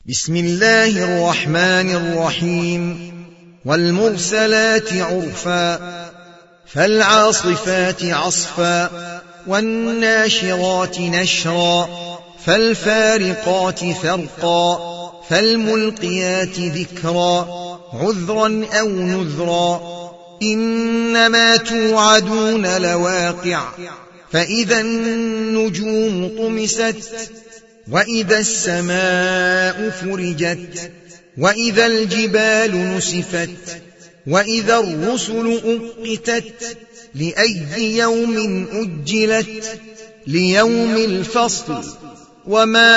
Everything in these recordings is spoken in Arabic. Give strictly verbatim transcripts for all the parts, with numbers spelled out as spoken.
بسم الله الرحمن الرحيم والمرسلات عرفا فالعاصفات عصفا والناشرات نشرا فالفارقات فرقا فالملقيات ذكرا عذرا أو نذرا إنما توعدون لواقع فإذا النجوم طمست وإذا السماء فرجت وإذا الجبال نسفت وإذا الرسل أقتت لأي يوم أجلت ليوم الفصل وما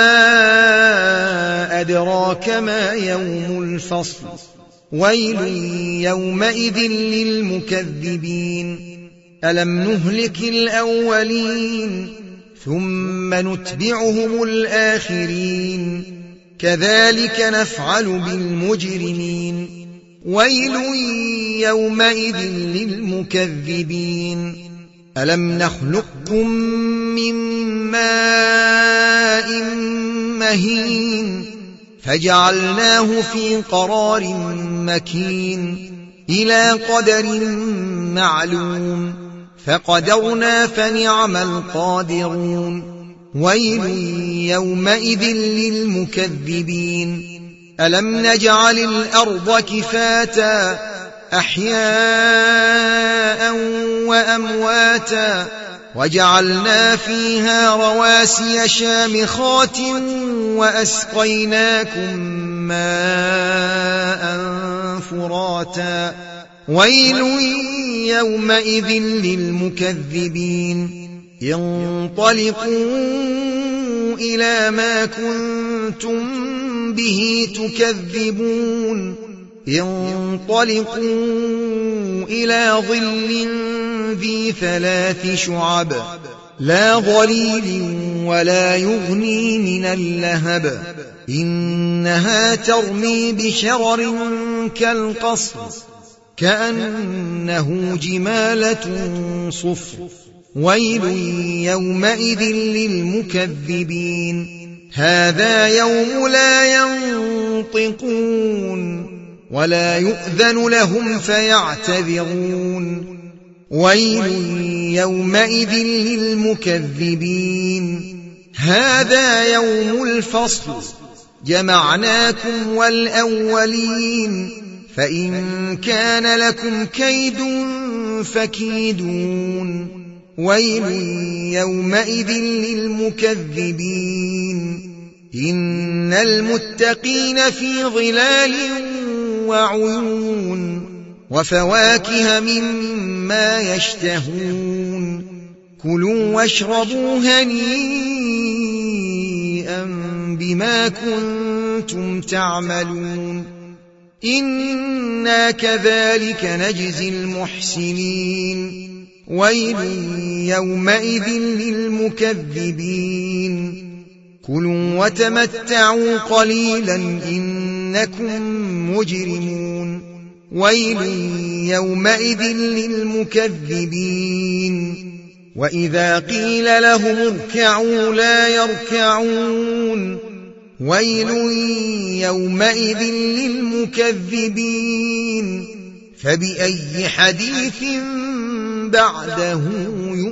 أدراك ما يوم الفصل ويل يومئذ للمكذبين ألم نهلك الأولين ثم نتبعهم الآخرين كذلك نفعل بالمجرمين ويل يومئذ للمكذبين ألم نخلقكم من ماء مهين فجعلناه في قرار مكين إلى قدر معلوم فقدرنا فنعم القادرون ويل يومئذ للمكذبين ألم نجعل الأرض كفاتا أحياء وأمواتا وجعلنا فيها رواسي شامخات وأسقيناكم ماء فراتا ويل يومئذ للمكذبين انطلقوا إلى ما كنتم به تكذبون انطلقوا إلى ظل ذي ثلاث شعب لا ظليل ولا يغني من اللهب إنها ترمي بشرر كالقصر كأنه جمالة صفر ويل يومئذ للمكذبين هذا يوم لا ينطقون ولا يؤذن لهم فيعتذرون ويل يومئذ للمكذبين هذا يوم الفصل جمعناكم والأولين فإن كان لكم كيد فكيدون ويل يومئذ للمكذبين إن المتقين في ظلال وعيون وفواكه مما يشتهون كلوا واشربوا هنيئا بما كنتم تعملون إنا كذلك نجزي المحسنين ويل يومئذ للمكذبين كلوا وتمتعوا قليلا إنكم مجرمون ويل يومئذ للمكذبين وإذا قيل لهم اركعوا لا يركعون ويل يومئذ للمكذبين فبأي حديث بعده